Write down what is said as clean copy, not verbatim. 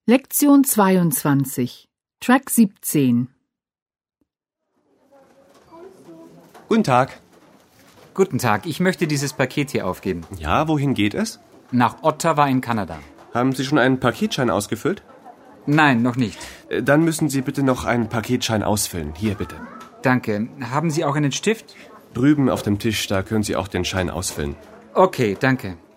Lektion 22, Track 17. Guten Tag. Guten Tag, ich möchte dieses Paket hier aufgeben. Ja, wohin geht es? Nach Ottawa in Kanada. Haben Sie schon einen Paketschein ausgefüllt? Nein, noch nicht. Dann müssen Sie bitte noch einen Paketschein ausfüllen. Hier bitte. Danke. Haben Sie auch einen Stift? Drüben auf dem Tisch, da können Sie auch den Schein ausfüllen. Okay, danke.